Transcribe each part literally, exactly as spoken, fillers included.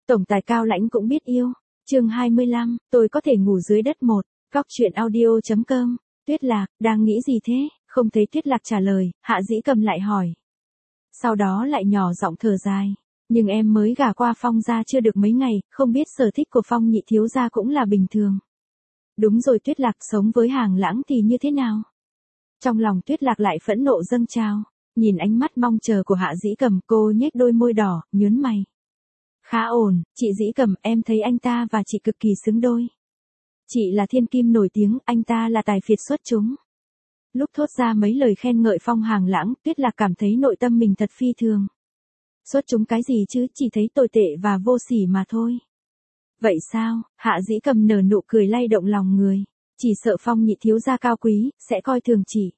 Tổng tài Cao Lãnh cũng biết yêu. Chương hai mươi lăm, tôi có thể ngủ dưới đất một. Góc truyện audio chấm com. Tuyết Lạc, đang nghĩ gì thế? Không thấy Tuyết Lạc trả lời, Hạ Dĩ Cầm lại hỏi. Sau đó lại nhỏ giọng thở dài. Nhưng em mới gả qua Phong gia chưa được mấy ngày, không biết sở thích của Phong nhị thiếu gia cũng là bình thường. Đúng rồi, Tuyết Lạc sống với Hàng Lãng thì như thế nào? Trong lòng Tuyết Lạc lại phẫn nộ dâng trào. Nhìn ánh mắt mong chờ của Hạ Dĩ Cầm, cô nhếch đôi môi đỏ, nhớn mày. Khá ổn, chị Dĩ Cầm, em thấy anh ta và chị cực kỳ xứng đôi. Chị là thiên kim nổi tiếng, anh ta là tài phiệt xuất chúng. Lúc thốt ra mấy lời khen ngợi Phong Hàng Lãng, Tuyết Lạc cảm thấy nội tâm mình thật phi thường. Xuất chúng cái gì chứ, chỉ thấy tồi tệ và vô sỉ mà thôi. Vậy sao? Hạ Dĩ Cầm nở nụ cười lay động lòng người. Chỉ sợ Phong nhị thiếu gia cao quý, sẽ coi thường chị.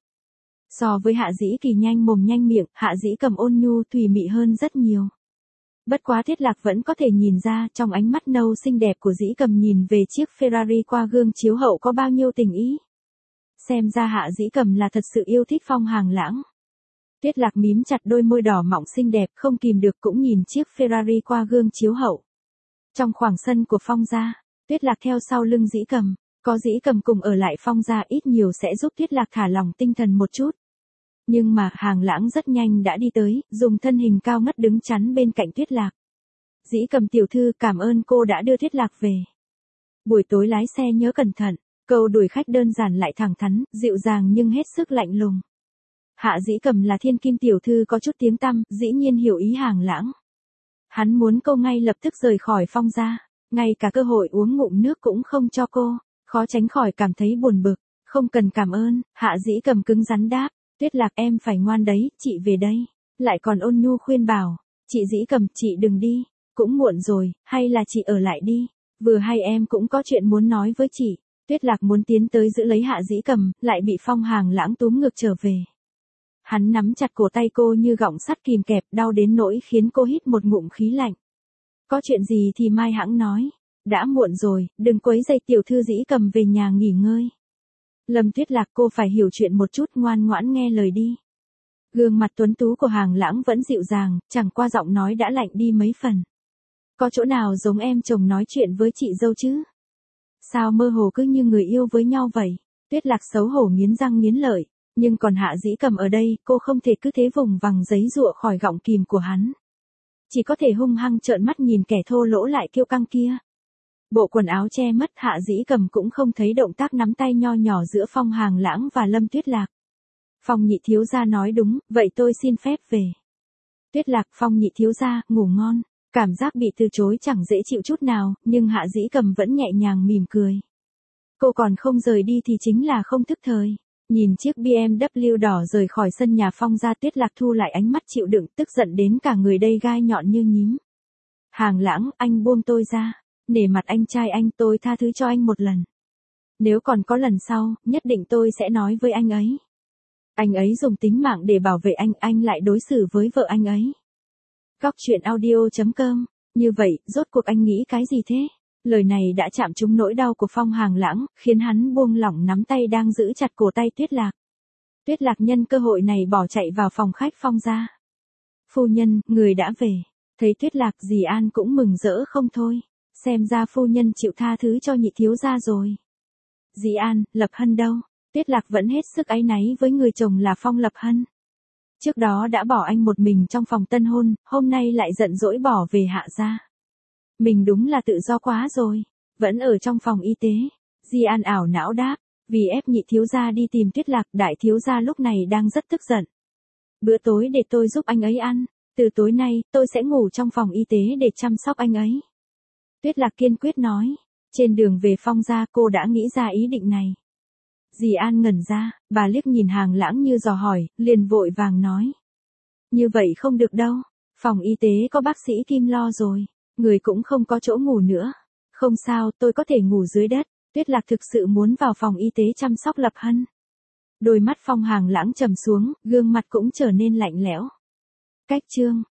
So với Hạ Dĩ Kỳ nhanh mồm nhanh miệng, Hạ Dĩ Cầm ôn nhu thùy mị hơn rất nhiều. Bất quá Tuyết Lạc vẫn có thể nhìn ra trong ánh mắt nâu xinh đẹp của Dĩ Cầm nhìn về chiếc Ferrari qua gương chiếu hậu có bao nhiêu tình ý. Xem ra Hạ Dĩ Cầm là thật sự yêu thích Phong Hàng Lãng. Tuyết Lạc mím chặt đôi môi đỏ mọng xinh đẹp, không kìm được cũng nhìn chiếc Ferrari qua gương chiếu hậu. Trong khoảng sân của Phong gia, Tuyết Lạc theo sau lưng Dĩ Cầm, có Dĩ Cầm cùng ở lại Phong gia ít nhiều sẽ giúp Tuyết Lạc thả lỏng tinh thần một chút. Nhưng mà Hàng Lãng rất nhanh đã đi tới, dùng thân hình cao ngất đứng chắn bên cạnh Tuyết Lạc. Dĩ Cầm tiểu thư, cảm ơn cô đã đưa Tuyết Lạc về. Buổi tối lái xe nhớ cẩn thận. Câu đuổi khách đơn giản lại thẳng thắn, dịu dàng nhưng hết sức lạnh lùng. Hạ Dĩ Cầm là thiên kim tiểu thư có chút tiếng tăm, dĩ nhiên hiểu ý Hàng Lãng. Hắn muốn cô ngay lập tức rời khỏi Phong gia, ngay cả cơ hội uống ngụm nước cũng không cho cô, khó tránh khỏi cảm thấy buồn bực. Không cần cảm ơn, Hạ Dĩ Cầm cứng rắn đáp. Tuyết Lạc, em phải ngoan đấy, chị về đây. Lại còn ôn nhu khuyên bảo. Chị Dĩ Cầm, chị đừng đi. Cũng muộn rồi, hay là chị ở lại đi. Vừa hay em cũng có chuyện muốn nói với chị. Tuyết Lạc muốn tiến tới giữ lấy Hạ Dĩ Cầm, lại bị Phong Hàng Lãng túm ngược trở về. Hắn nắm chặt cổ tay cô như gọng sắt kìm kẹp, đau đến nỗi khiến cô hít một ngụm khí lạnh. Có chuyện gì thì mai hãng nói. Đã muộn rồi, đừng quấy rầy tiểu thư Dĩ Cầm về nhà nghỉ ngơi. Lâm Tuyết Lạc, cô phải hiểu chuyện một chút, ngoan ngoãn nghe lời đi. Gương mặt tuấn tú của Hàng Lãng vẫn dịu dàng, chẳng qua giọng nói đã lạnh đi mấy phần. Có chỗ nào giống em chồng nói chuyện với chị dâu chứ? Sao mơ hồ cứ như người yêu với nhau vậy? Tuyết Lạc xấu hổ nghiến răng nghiến lợi, nhưng còn Hạ Dĩ Cầm ở đây, cô không thể cứ thế vùng vằng giấy giụa khỏi gọng kìm của hắn. Chỉ có thể hung hăng trợn mắt nhìn kẻ thô lỗ lại kiêu căng kia. Bộ quần áo che mất, Hạ Dĩ Cầm cũng không thấy động tác nắm tay nho nhỏ giữa Phong Hàng Lãng và Lâm Tuyết Lạc. Phong nhị thiếu gia nói đúng, vậy tôi xin phép về. Tuyết Lạc, Phong nhị thiếu gia, ngủ ngon. Cảm giác bị từ chối chẳng dễ chịu chút nào, nhưng Hạ Dĩ Cầm vẫn nhẹ nhàng mỉm cười. Cô còn không rời đi thì chính là không thức thời. Nhìn chiếc bê em vê đỏ rời khỏi sân nhà Phong gia, Tuyết Lạc thu lại ánh mắt chịu đựng, tức giận đến cả người đây gai nhọn như nhím. Hàng Lãng, anh buông tôi ra. Nể mặt anh trai anh, tôi tha thứ cho anh một lần. Nếu còn có lần sau, nhất định tôi sẽ nói với anh ấy. Anh ấy dùng tính mạng để bảo vệ anh, anh lại đối xử với vợ anh ấy. Góc truyện audio chấm com. Như vậy, rốt cuộc anh nghĩ cái gì thế? Lời này đã chạm trúng nỗi đau của Phong Hàng Lãng, khiến hắn buông lỏng nắm tay đang giữ chặt cổ tay Tuyết Lạc. Tuyết Lạc nhân cơ hội này bỏ chạy vào phòng khách Phong gia. Phu nhân, người đã về. Thấy Tuyết Lạc, dì An cũng mừng rỡ không thôi. Xem ra phu nhân chịu tha thứ cho nhị thiếu gia rồi. Dì An, Lập Hân đâu? Tuyết Lạc vẫn hết sức áy náy với người chồng là Phong Lập Hân. Trước đó đã bỏ anh một mình trong phòng tân hôn, hôm nay lại giận dỗi bỏ về Hạ gia. Mình đúng là tự do quá rồi. Vẫn ở trong phòng y tế. Dì An ảo não đáp. Vì ép nhị thiếu gia đi tìm Tuyết Lạc, đại thiếu gia lúc này đang rất tức giận. Bữa tối để tôi giúp anh ấy ăn. Từ tối nay, tôi sẽ ngủ trong phòng y tế để chăm sóc anh ấy. Tuyết Lạc kiên quyết nói. Trên đường về Phong gia, cô đã nghĩ ra ý định này. Dì An ngẩn ra, bà liếc nhìn Hàng Lãng như dò hỏi, liền vội vàng nói. Như vậy không được đâu. Phòng y tế có bác sĩ Kim lo rồi. Người cũng không có chỗ ngủ nữa. Không sao, tôi có thể ngủ dưới đất. Tuyết Lạc thực sự muốn vào phòng y tế chăm sóc Lập Hân. Đôi mắt Phong Hàng Lãng trầm xuống, gương mặt cũng trở nên lạnh lẽo. Cách chương